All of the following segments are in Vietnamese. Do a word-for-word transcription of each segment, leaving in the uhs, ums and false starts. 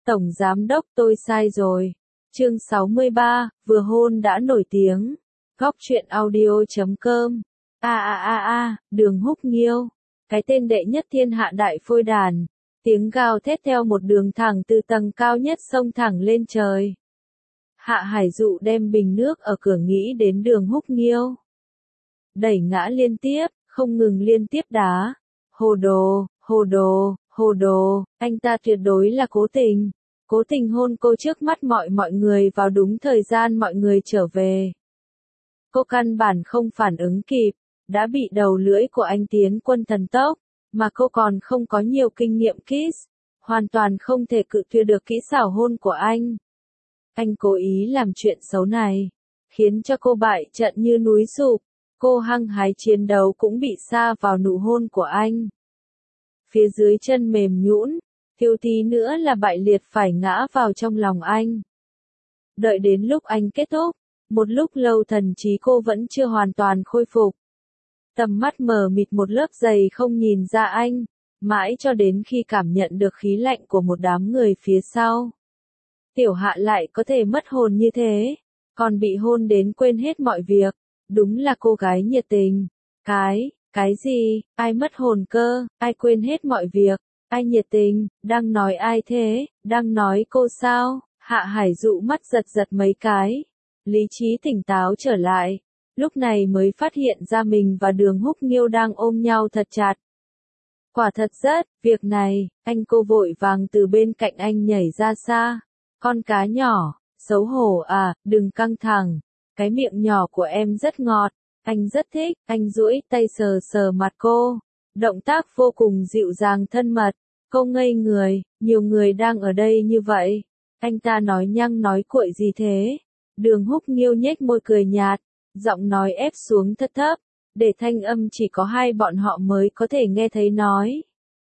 Tổng giám đốc tôi sai rồi. Chương sáu mươi ba, vừa hôn đã nổi tiếng. Góc truyện audio chấm com. A a a a, Đường Húc Nghiêu. Cái tên đệ nhất thiên hạ đại phôi đàn. Tiếng gào thét theo một đường thẳng từ tầng cao nhất xông thẳng lên trời. Hạ Hải Dụ đem bình nước ở cửa nghĩ đến Đường Húc Nghiêu. Đẩy ngã liên tiếp, không ngừng liên tiếp đá. Hồ đồ, hồ đồ, hồ đồ, anh ta tuyệt đối là cố tình. Cố tình hôn cô trước mắt mọi mọi người vào đúng thời gian mọi người trở về. Cô căn bản không phản ứng kịp, đã bị đầu lưỡi của anh tiến quân thần tốc, mà cô còn không có nhiều kinh nghiệm kiss, hoàn toàn không thể cự tuyệt được kỹ xảo hôn của anh. Anh cố ý làm chuyện xấu này, khiến cho cô bại trận như núi sụp, cô hăng hái chiến đấu cũng bị sa vào nụ hôn của anh. Phía dưới chân mềm nhũn, thiếu tí nữa là bại liệt phải ngã vào trong lòng anh. Đợi đến lúc anh kết thúc, một lúc lâu thần trí cô vẫn chưa hoàn toàn khôi phục. Tầm mắt mờ mịt một lớp dày không nhìn ra anh, mãi cho đến khi cảm nhận được khí lạnh của một đám người phía sau. Tiểu Hạ lại có thể mất hồn như thế, còn bị hôn đến quên hết mọi việc, đúng là cô gái nhiệt tình. Cái, cái gì, ai mất hồn cơ, ai quên hết mọi việc, ai nhiệt tình, đang nói ai thế, đang nói cô sao? Hạ Hải Dụ mắt giật giật mấy cái, lý trí tỉnh táo trở lại, lúc này mới phát hiện ra mình và Đường Húc Nghiêu đang ôm nhau thật chặt. Quả thật rất, việc này, anh cô vội vàng từ bên cạnh anh nhảy ra xa. Con cá nhỏ, xấu hổ à, đừng căng thẳng, cái miệng nhỏ của em rất ngọt, anh rất thích, anh duỗi tay sờ sờ mặt cô, động tác vô cùng dịu dàng thân mật, cô ngây người, nhiều người đang ở đây như vậy, anh ta nói nhăng nói cuội gì thế? Đường Húc Nghiêu nhếch môi cười nhạt, giọng nói ép xuống thấp thấp, để thanh âm chỉ có hai bọn họ mới có thể nghe thấy nói.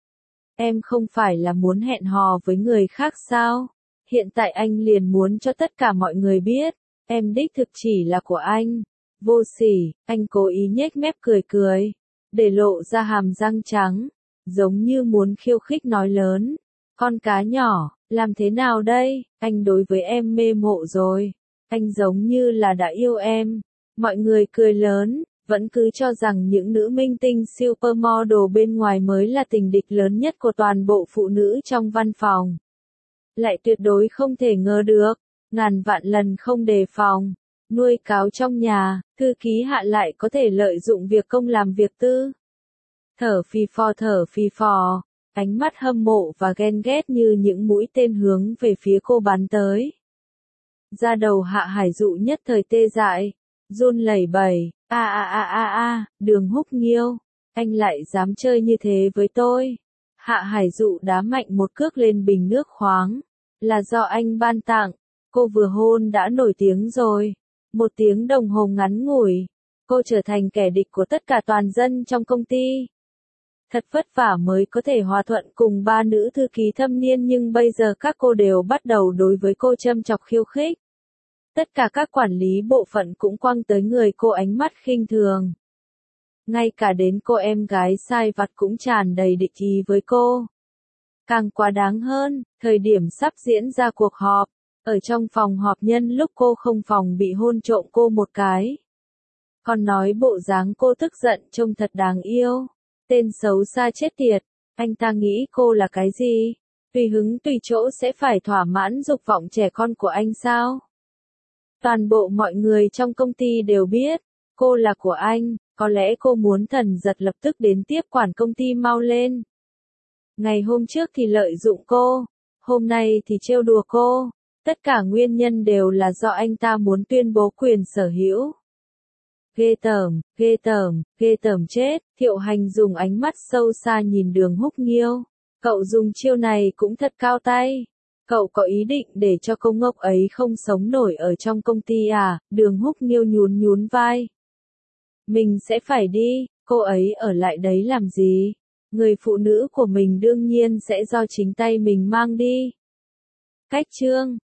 Em không phải là muốn hẹn hò với người khác sao? Hiện tại anh liền muốn cho tất cả mọi người biết, em đích thực chỉ là của anh. Vô sỉ, anh cố ý nhếch mép cười cười, để lộ ra hàm răng trắng, giống như muốn khiêu khích nói lớn. Con cá nhỏ, làm thế nào đây, anh đối với em mê mộ rồi, anh giống như là đã yêu em. Mọi người cười lớn, vẫn cứ cho rằng những nữ minh tinh supermodel bên ngoài mới là tình địch lớn nhất của toàn bộ phụ nữ trong văn phòng. Lại tuyệt đối không thể ngờ được, ngàn vạn lần không đề phòng, nuôi cáo trong nhà, thư ký Hạ lại có thể lợi dụng việc công làm việc tư. Thở phì phò thở phì phò, ánh mắt hâm mộ và ghen ghét như những mũi tên hướng về phía cô bắn tới. Da đầu Hạ Hải Dụ nhất thời tê dại, run lẩy bẩy, a a a a a, Đường Húc Nghiêu, anh lại dám chơi như thế với tôi. Hạ Hải Dụ đá mạnh một cước lên bình nước khoáng, là do anh ban tặng, cô vừa hôn đã nổi tiếng rồi. Một tiếng đồng hồ ngắn ngủi, cô trở thành kẻ địch của tất cả toàn dân trong công ty. Thật vất vả mới có thể hòa thuận cùng ba nữ thư ký thâm niên nhưng bây giờ các cô đều bắt đầu đối với cô châm chọc khiêu khích. Tất cả các quản lý bộ phận cũng quăng tới người cô ánh mắt khinh thường. Ngay cả đến cô em gái sai vặt cũng tràn đầy địch ý với cô. Càng quá đáng hơn, thời điểm sắp diễn ra cuộc họp, ở trong phòng họp nhân lúc cô không phòng bị hôn trộm cô một cái. Còn nói bộ dáng cô tức giận trông thật đáng yêu. Tên xấu xa chết tiệt, anh ta nghĩ cô là cái gì? Tùy hứng tùy chỗ sẽ phải thỏa mãn dục vọng trẻ con của anh sao? Toàn bộ mọi người trong công ty đều biết, cô là của anh, có lẽ cô muốn thần giật lập tức đến tiếp quản công ty mau lên. Ngày hôm trước thì lợi dụng cô, hôm nay thì trêu đùa cô, tất cả nguyên nhân đều là do anh ta muốn tuyên bố quyền sở hữu. Ghê tởm, ghê tởm, ghê tởm chết, Thiệu Hành dùng ánh mắt sâu xa nhìn Đường Húc Nghiêu. Cậu dùng chiêu này cũng thật cao tay. Cậu có ý định để cho cô ngốc ấy không sống nổi ở trong công ty à? Đường Húc Nghiêu nhún nhún vai. Mình sẽ phải đi, cô ấy ở lại đấy làm gì? Người phụ nữ của mình đương nhiên sẽ do chính tay mình mang đi. Cách chương